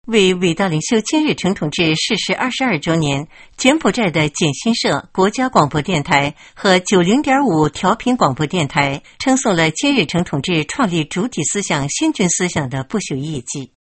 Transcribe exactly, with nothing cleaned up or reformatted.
为伟大领袖金日成同志逝世二十二周年，柬埔寨的简新社国家广播电台和九零点五调频广播电台称颂了金日成同志创立主体思想、先军思想的不朽业绩。